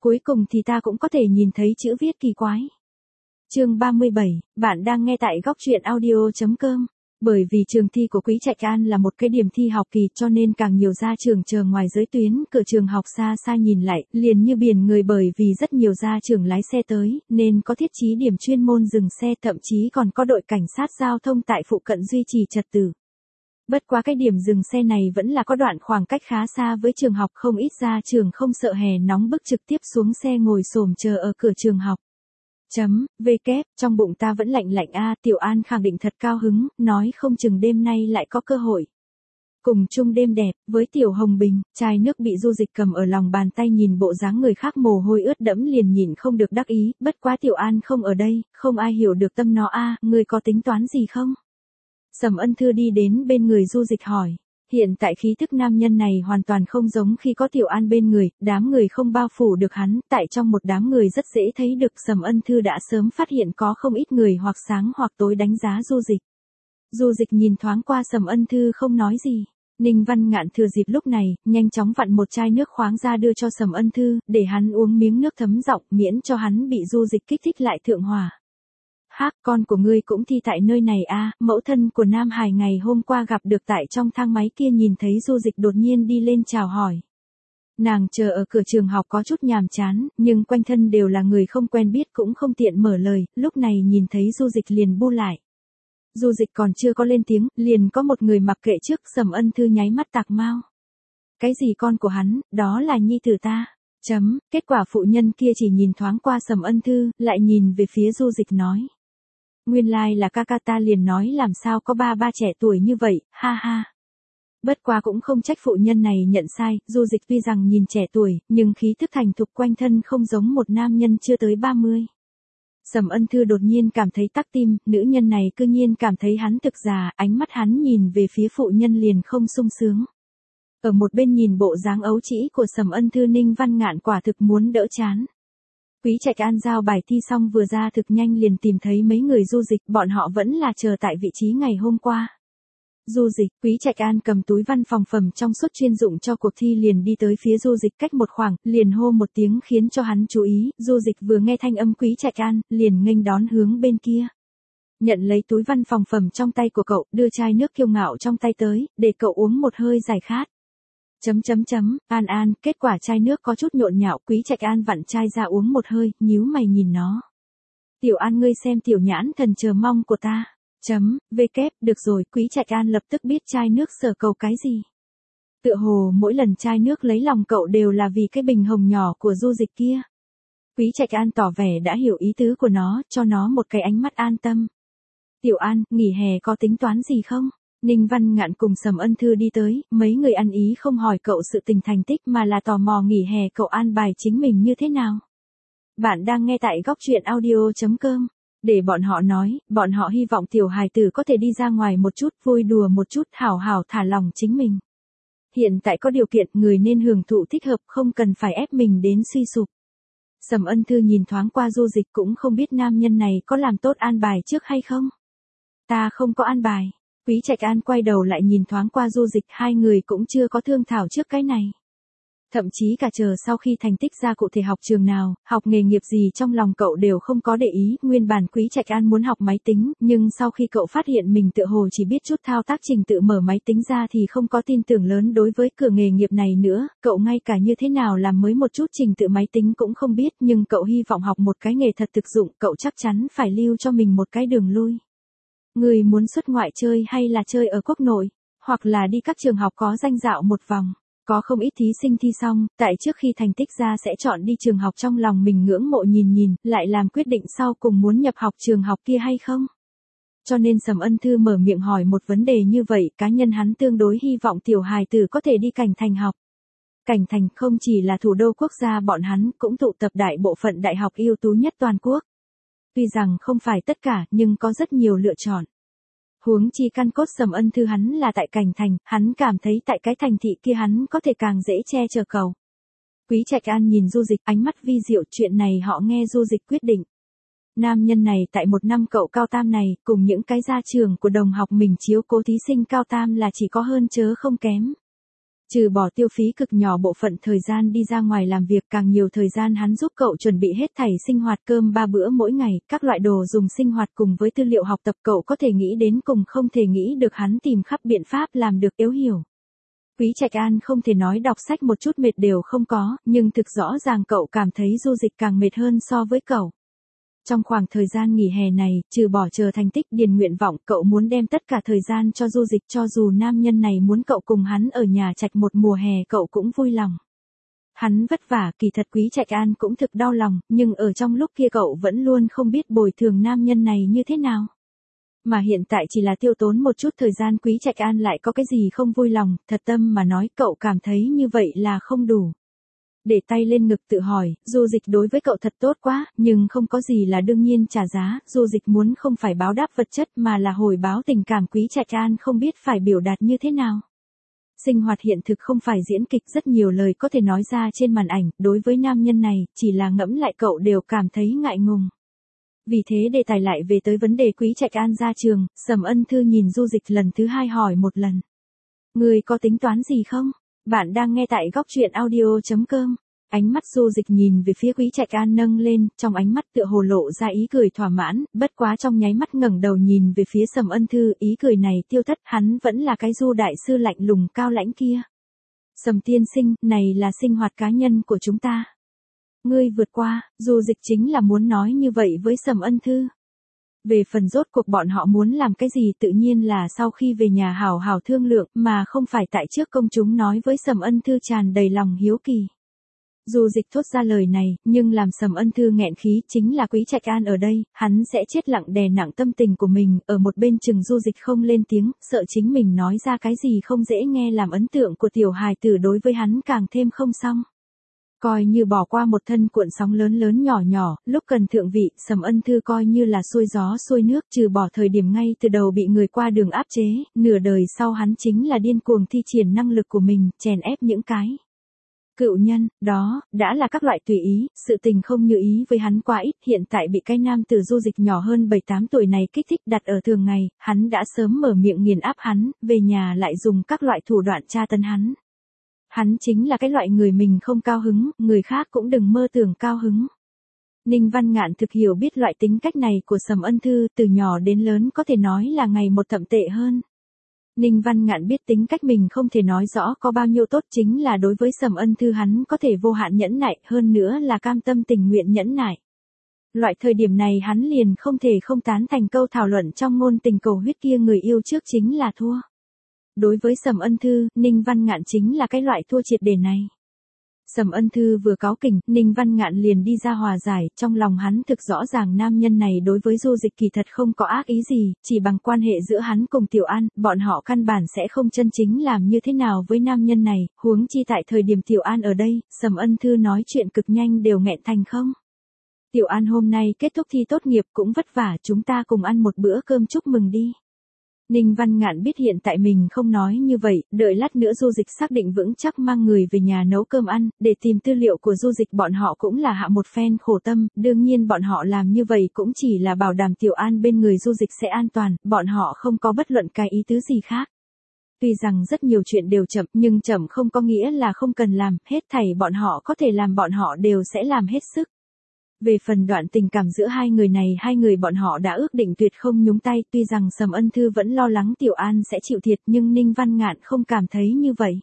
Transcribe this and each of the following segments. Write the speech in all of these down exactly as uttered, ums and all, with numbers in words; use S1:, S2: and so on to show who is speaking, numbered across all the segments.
S1: cuối cùng thì ta cũng có thể nhìn thấy chữ viết kỳ quái. Chương ba mươi bảy, bạn đang nghe tại góc truyện audio chấm com. Bởi vì trường thi của Quý Trạch An là một cái điểm thi học kỳ cho nên càng nhiều gia trưởng chờ ngoài giới tuyến cửa trường học xa xa nhìn lại, liền như biển người bởi vì rất nhiều gia trưởng lái xe tới, nên có thiết trí điểm chuyên môn dừng xe, thậm chí còn có đội cảnh sát giao thông tại phụ cận duy trì trật tự. Bất quá cái điểm dừng xe này vẫn là có đoạn khoảng cách khá xa với trường học, không ít gia trưởng không sợ hè nóng bức trực tiếp xuống xe ngồi xổm chờ ở cửa trường học. Chấm, v kép, trong bụng ta vẫn lạnh lạnh a, Tiểu An khẳng định thật cao hứng, nói không chừng đêm nay lại có cơ hội. Cùng chung đêm đẹp, với Tiểu Hồng Bình, chai nước bị Du Dịch cầm ở lòng bàn tay nhìn bộ dáng người khác mồ hôi ướt đẫm liền nhìn không được đắc ý, bất quá Tiểu An không ở đây, không ai hiểu được tâm nó a, người có tính toán gì không? Sầm Ân Thư đi đến bên người Du Dịch hỏi. Hiện tại khí thức nam nhân này hoàn toàn không giống khi có Tiểu An bên người, đám người không bao phủ được hắn, tại trong một đám người rất dễ thấy được Sầm Ân Thư đã sớm phát hiện có không ít người hoặc sáng hoặc tối đánh giá Du Dịch. Du Dịch nhìn thoáng qua Sầm Ân Thư không nói gì. Ninh Văn Ngạn thừa dịp lúc này, nhanh chóng vặn một chai nước khoáng ra đưa cho Sầm Ân Thư, để hắn uống miếng nước thấm giọng miễn cho hắn bị Du Dịch kích thích lại thượng hỏa. Hác, con của ngươi cũng thi tại nơi này a, mẫu thân của Nam Hải ngày hôm qua gặp được tại trong thang máy kia nhìn thấy Du Dịch đột nhiên đi lên chào hỏi. Nàng chờ ở cửa trường học có chút nhàm chán, nhưng quanh thân đều là người không quen biết cũng không tiện mở lời, lúc này nhìn thấy Du Dịch liền bu lại. Du Dịch còn chưa có lên tiếng, liền có một người mặc kệ trước, Sầm Ân Thư nháy mắt tạc mau. Cái gì con của hắn, đó là nhi tử ta. Chấm, kết quả phụ nhân kia chỉ nhìn thoáng qua Sầm Ân Thư, lại nhìn về phía Du Dịch nói. Nguyên lai like là ca ca ta, liền nói làm sao có ba ba trẻ tuổi như vậy, ha ha. Bất quá cũng không trách phụ nhân này nhận sai, Du Dịch tuy rằng nhìn trẻ tuổi, nhưng khí thức thành thục quanh thân không giống một nam nhân chưa tới ba mươi. Sầm Ân Thư đột nhiên cảm thấy tắc tim, nữ nhân này cư nhiên cảm thấy hắn thực già, ánh mắt hắn nhìn về phía phụ nhân liền không sung sướng. Ở một bên nhìn bộ dáng ấu trĩ của Sầm Ân Thư, Ninh Văn Ngạn quả thực muốn đỡ chán. Quý Trạch An giao bài thi xong vừa ra thực nhanh liền tìm thấy mấy người Du Dịch, bọn họ vẫn là chờ tại vị trí ngày hôm qua. Du Dịch, Quý Trạch An cầm túi văn phòng phẩm trong suốt chuyên dụng cho cuộc thi liền đi tới phía Du Dịch cách một khoảng, liền hô một tiếng khiến cho hắn chú ý, Du Dịch vừa nghe thanh âm Quý Trạch An, liền nghênh đón hướng bên kia. Nhận lấy túi văn phòng phẩm trong tay của cậu, đưa chai nước kiêu ngạo trong tay tới, để cậu uống một hơi giải khát. Chấm chấm chấm, An An, kết quả chai nước có chút nhộn nhạo, Quý Trạch An vặn chai ra uống một hơi, nhíu mày nhìn nó. Tiểu An, ngươi xem tiểu nhãn thần chờ mong của ta. Chấm, v kép, được rồi, Quý Trạch An lập tức biết chai nước sở cầu cái gì. Tựa hồ mỗi lần chai nước lấy lòng cậu đều là vì cái bình hồng nhỏ của Du Dịch kia. Quý Trạch An tỏ vẻ đã hiểu ý tứ của nó, cho nó một cái ánh mắt an tâm. Tiểu An, nghỉ hè có tính toán gì không? Ninh Văn Ngạn cùng Sầm Ân Thư đi tới, mấy người ăn ý không hỏi cậu sự tình thành tích mà là tò mò nghỉ hè cậu an bài chính mình như thế nào. Bạn đang nghe tại góc truyện audio chấm com. Để bọn họ nói, bọn họ hy vọng tiểu hài tử có thể đi ra ngoài một chút, vui đùa một chút, hảo hảo thả lòng chính mình. Hiện tại có điều kiện, người nên hưởng thụ thích hợp, không cần phải ép mình đến suy sụp. Sầm Ân Thư nhìn thoáng qua Du Dịch cũng không biết nam nhân này có làm tốt an bài trước hay không. Ta không có an bài. Quý Trạch An quay đầu lại nhìn thoáng qua Du Dịch, hai người cũng chưa có thương thảo trước cái này. Thậm chí cả chờ sau khi thành tích ra cụ thể học trường nào, học nghề nghiệp gì trong lòng cậu đều không có để ý, nguyên bản Quý Trạch An muốn học máy tính, nhưng sau khi cậu phát hiện mình tựa hồ chỉ biết chút thao tác trình tự mở máy tính ra thì không có tin tưởng lớn đối với cửa nghề nghiệp này nữa, cậu ngay cả như thế nào làm mới một chút trình tự máy tính cũng không biết, nhưng cậu hy vọng học một cái nghề thật thực dụng, cậu chắc chắn phải lưu cho mình một cái đường lui. Người muốn xuất ngoại chơi hay là chơi ở quốc nội, hoặc là đi các trường học có danh dạo một vòng. Có không ít thí sinh thi xong, tại trước khi thành tích ra sẽ chọn đi trường học trong lòng mình ngưỡng mộ nhìn nhìn, lại làm quyết định sau cùng muốn nhập học trường học kia hay không. Cho nên Sầm Ân Thư mở miệng hỏi một vấn đề như vậy, cá nhân hắn tương đối hy vọng tiểu hài tử có thể đi Cảnh Thành học. Cảnh Thành không chỉ là thủ đô quốc gia bọn hắn, cũng tụ tập đại bộ phận đại học ưu tú nhất toàn quốc. Tuy rằng không phải tất cả, nhưng có rất nhiều lựa chọn. Huống chi căn cốt Sầm Ân Thư hắn là tại Cảnh Thành, hắn cảm thấy tại cái thành thị kia hắn có thể càng dễ che chở cầu. Quý Trạch An nhìn Du Dịch, ánh mắt vi diệu, chuyện này họ nghe Du Dịch quyết định. Nam nhân này tại một năm cậu cao tam này, cùng những cái gia trường của đồng học mình chiếu cố thí sinh cao tam là chỉ có hơn chớ không kém. Trừ bỏ tiêu phí cực nhỏ bộ phận thời gian đi ra ngoài làm việc, càng nhiều thời gian hắn giúp cậu chuẩn bị hết thảy sinh hoạt cơm ba bữa mỗi ngày, các loại đồ dùng sinh hoạt cùng với tư liệu học tập cậu có thể nghĩ đến cùng không thể nghĩ được hắn tìm khắp biện pháp làm được yếu hiểu. Quý Trạch An không thể nói đọc sách một chút mệt đều không có, nhưng thực rõ ràng cậu cảm thấy Du Dịch càng mệt hơn so với cậu. Trong khoảng thời gian nghỉ hè này, trừ bỏ chờ thành tích điền nguyện vọng, cậu muốn đem tất cả thời gian cho Du Dịch, cho dù nam nhân này muốn cậu cùng hắn ở nhà Trạch một mùa hè cậu cũng vui lòng. Hắn vất vả, kỳ thật Quý Trạch An cũng thực đau lòng, nhưng ở trong lúc kia cậu vẫn luôn không biết bồi thường nam nhân này như thế nào. Mà hiện tại chỉ là tiêu tốn một chút thời gian, Quý Trạch An lại có cái gì không vui lòng, thật tâm mà nói cậu cảm thấy như vậy là không đủ. Để tay lên ngực tự hỏi, Du Dịch đối với cậu thật tốt quá, nhưng không có gì là đương nhiên trả giá, Du Dịch muốn không phải báo đáp vật chất mà là hồi báo tình cảm. Quý Trạch An không biết phải biểu đạt như thế nào. Sinh hoạt hiện thực không phải diễn kịch, rất nhiều lời có thể nói ra trên màn ảnh, đối với nam nhân này, chỉ là ngẫm lại cậu đều cảm thấy ngại ngùng. Vì thế đề tài lại về tới vấn đề Quý Trạch An ra trường, Sầm Ân Thư nhìn Du Dịch lần thứ hai hỏi một lần. Người có tính toán gì không? Bạn đang nghe tại góc truyện audio chấm com. Ánh mắt Du Dịch nhìn về phía Quý Trạch An nâng lên, trong ánh mắt tựa hồ lộ ra ý cười thỏa mãn, bất quá trong nháy mắt ngẩng đầu nhìn về phía Sầm Ân Thư, ý cười này tiêu thất, hắn vẫn là cái Du đại sư lạnh lùng cao lãnh kia. Sầm tiên sinh, này là sinh hoạt cá nhân của chúng ta. Ngươi vượt qua, Du Dịch chính là muốn nói như vậy với Sầm Ân Thư. Về phần rốt cuộc bọn họ muốn làm cái gì tự nhiên là sau khi về nhà hảo hảo thương lượng, mà không phải tại trước công chúng nói với Sầm Ân Thư tràn đầy lòng hiếu kỳ. Du Dịch thốt ra lời này, nhưng làm Sầm Ân Thư nghẹn khí, chính là Quý Trạch An ở đây, hắn sẽ chết lặng đè nặng tâm tình của mình, ở một bên chừng Du Dịch không lên tiếng, sợ chính mình nói ra cái gì không dễ nghe làm ấn tượng của tiểu hài tử đối với hắn càng thêm không xong. Coi như bỏ qua một thân cuộn sóng lớn lớn nhỏ nhỏ, lúc cần thượng vị, Sầm Ân Thư coi như là xuôi gió xuôi nước, trừ bỏ thời điểm ngay từ đầu bị người qua đường áp chế, nửa đời sau hắn chính là điên cuồng thi triển năng lực của mình, chèn ép những cái cựu nhân, đó, đã là các loại tùy ý, sự tình không như ý với hắn quá ít, hiện tại bị cái nam tử Du Dịch nhỏ hơn bảy tám tuổi này kích thích đặt ở thường ngày, hắn đã sớm mở miệng nghiền áp hắn, về nhà lại dùng các loại thủ đoạn tra tấn hắn. Hắn chính là cái loại người mình không cao hứng, người khác cũng đừng mơ tưởng cao hứng. Ninh Văn Ngạn thực hiểu biết loại tính cách này của Sầm Ân Thư, từ nhỏ đến lớn có thể nói là ngày một thậm tệ hơn. Ninh Văn Ngạn biết tính cách mình không thể nói rõ có bao nhiêu tốt, chính là đối với Sầm Ân Thư hắn có thể vô hạn nhẫn nại, hơn nữa là cam tâm tình nguyện nhẫn nại. Loại thời điểm này hắn liền không thể không tán thành câu thảo luận trong ngôn tình cầu huyết kia, người yêu trước chính là thua. Đối với Sầm Ân Thư, Ninh Văn Ngạn chính là cái loại thua triệt để này. Sầm Ân Thư vừa cáu kỉnh, Ninh Văn Ngạn liền đi ra hòa giải, trong lòng hắn thực rõ ràng nam nhân này đối với Du Dịch kỳ thật không có ác ý gì, chỉ bằng quan hệ giữa hắn cùng Tiểu An, bọn họ căn bản sẽ không chân chính làm như thế nào với nam nhân này, huống chi tại thời điểm Tiểu An ở đây, Sầm Ân Thư nói chuyện cực nhanh đều nghẹn thành không. Tiểu An hôm nay kết thúc thi tốt nghiệp cũng vất vả, chúng ta cùng ăn một bữa cơm chúc mừng đi. Ninh Văn Ngạn biết hiện tại mình không nói như vậy, đợi lát nữa Du Dịch xác định vững chắc mang người về nhà nấu cơm ăn, để tìm tư liệu của Du Dịch, bọn họ cũng là hạ một phen khổ tâm, đương nhiên bọn họ làm như vậy cũng chỉ là bảo đảm Tiểu An bên người Du Dịch sẽ an toàn, bọn họ không có bất luận cái ý tứ gì khác. Tuy rằng rất nhiều chuyện đều chậm, nhưng chậm không có nghĩa là không cần làm, hết thảy bọn họ có thể làm bọn họ đều sẽ làm hết sức. Về phần đoạn tình cảm giữa hai người này, hai người bọn họ đã ước định tuyệt không nhúng tay, tuy rằng Sầm Ân Thư vẫn lo lắng Tiểu An sẽ chịu thiệt, nhưng Ninh Văn Ngạn không cảm thấy như vậy.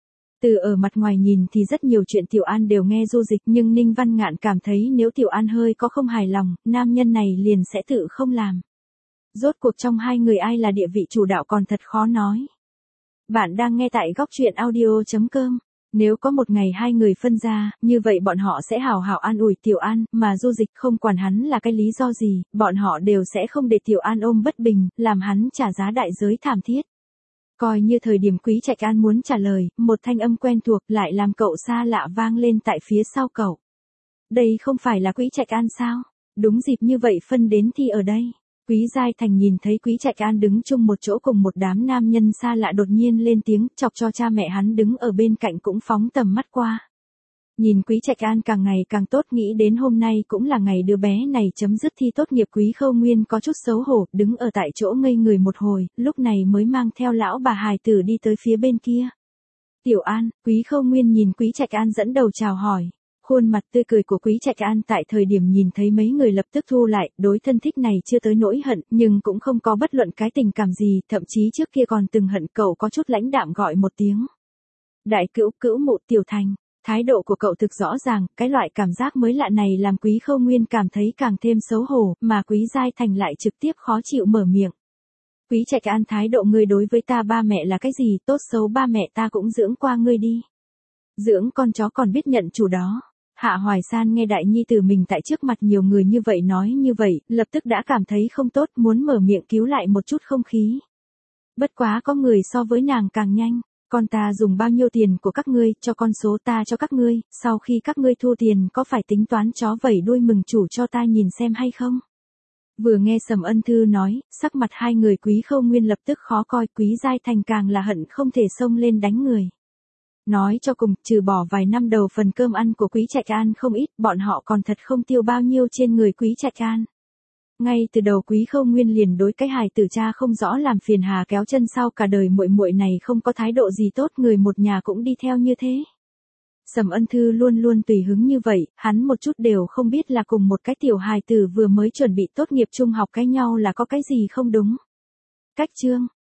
S1: Từ ở mặt ngoài nhìn thì rất nhiều chuyện Tiểu An đều nghe Du Dịch, nhưng Ninh Văn Ngạn cảm thấy nếu Tiểu An hơi có không hài lòng, nam nhân này liền sẽ tự không làm. Rốt cuộc trong hai người ai là địa vị chủ đạo còn thật khó nói. Bạn đang nghe tại góc truyện audio chấm com. Nếu có một ngày hai người phân ra, như vậy bọn họ sẽ hào hào an ủi Tiểu An, mà Du Dịch không quản hắn là cái lý do gì, bọn họ đều sẽ không để Tiểu An ôm bất bình, làm hắn trả giá đại giới thảm thiết. Coi như thời điểm Quý Trạch An muốn trả lời, một thanh âm quen thuộc lại làm cậu xa lạ vang lên tại phía sau cậu. Đây không phải là Quý Trạch An sao? Đúng dịp như vậy phân đến thi ở đây. Quý Giai Thành nhìn thấy Quý Trạch An đứng chung một chỗ cùng một đám nam nhân xa lạ đột nhiên lên tiếng, chọc cho cha mẹ hắn đứng ở bên cạnh cũng phóng tầm mắt qua. Nhìn Quý Trạch An càng ngày càng tốt, nghĩ đến hôm nay cũng là ngày đứa bé này chấm dứt thi tốt nghiệp, Quý Khâu Nguyên có chút xấu hổ, đứng ở tại chỗ ngây người một hồi, lúc này mới mang theo lão bà hài tử đi tới phía bên kia. Tiểu An, Quý Khâu Nguyên nhìn Quý Trạch An dẫn đầu chào hỏi. Khuôn mặt tươi cười của Quý Trạch An tại thời điểm nhìn thấy mấy người lập tức thu lại, đối thân thích này chưa tới nỗi hận, nhưng cũng không có bất luận cái tình cảm gì, thậm chí trước kia còn từng hận cậu có chút lãnh đạm gọi một tiếng. Đại cữu cữu mụ Tiểu Thành, thái độ của cậu thực rõ ràng, cái loại cảm giác mới lạ này làm Quý Khâu Nguyên cảm thấy càng thêm xấu hổ, mà Quý Giai Thành lại trực tiếp khó chịu mở miệng. Quý Trạch An, thái độ ngươi đối với ta ba mẹ là cái gì, tốt xấu ba mẹ ta cũng dưỡng qua ngươi đi. Dưỡng con chó còn biết nhận chủ đó. Hạ Hoài San nghe đại nhi tử mình tại trước mặt nhiều người như vậy nói như vậy, lập tức đã cảm thấy không tốt, muốn mở miệng cứu lại một chút không khí. Bất quá có người so với nàng càng nhanh, con ta dùng bao nhiêu tiền của các ngươi, cho con số ta cho các ngươi, sau khi các ngươi thu tiền có phải tính toán chó vẩy đuôi mừng chủ cho ta nhìn xem hay không? Vừa nghe Sầm Ân Thư nói, sắc mặt hai người Quý Khâu Nguyên lập tức khó coi, Quý Giai Thành càng là hận không thể xông lên đánh người. Nói cho cùng, trừ bỏ vài năm đầu phần cơm ăn của Quý Trạch An không ít, bọn họ còn thật không tiêu bao nhiêu trên người Quý Trạch An. Ngay từ đầu Quý Khâu Nguyên liền đối cái hài tử cha không rõ làm phiền hà kéo chân sau cả đời muội muội này không có thái độ gì tốt, người một nhà cũng đi theo như thế. Sầm Ân Thư luôn luôn tùy hứng như vậy, hắn một chút đều không biết là cùng một cái tiểu hài tử vừa mới chuẩn bị tốt nghiệp trung học cái nhau là có cái gì không đúng. Cách chương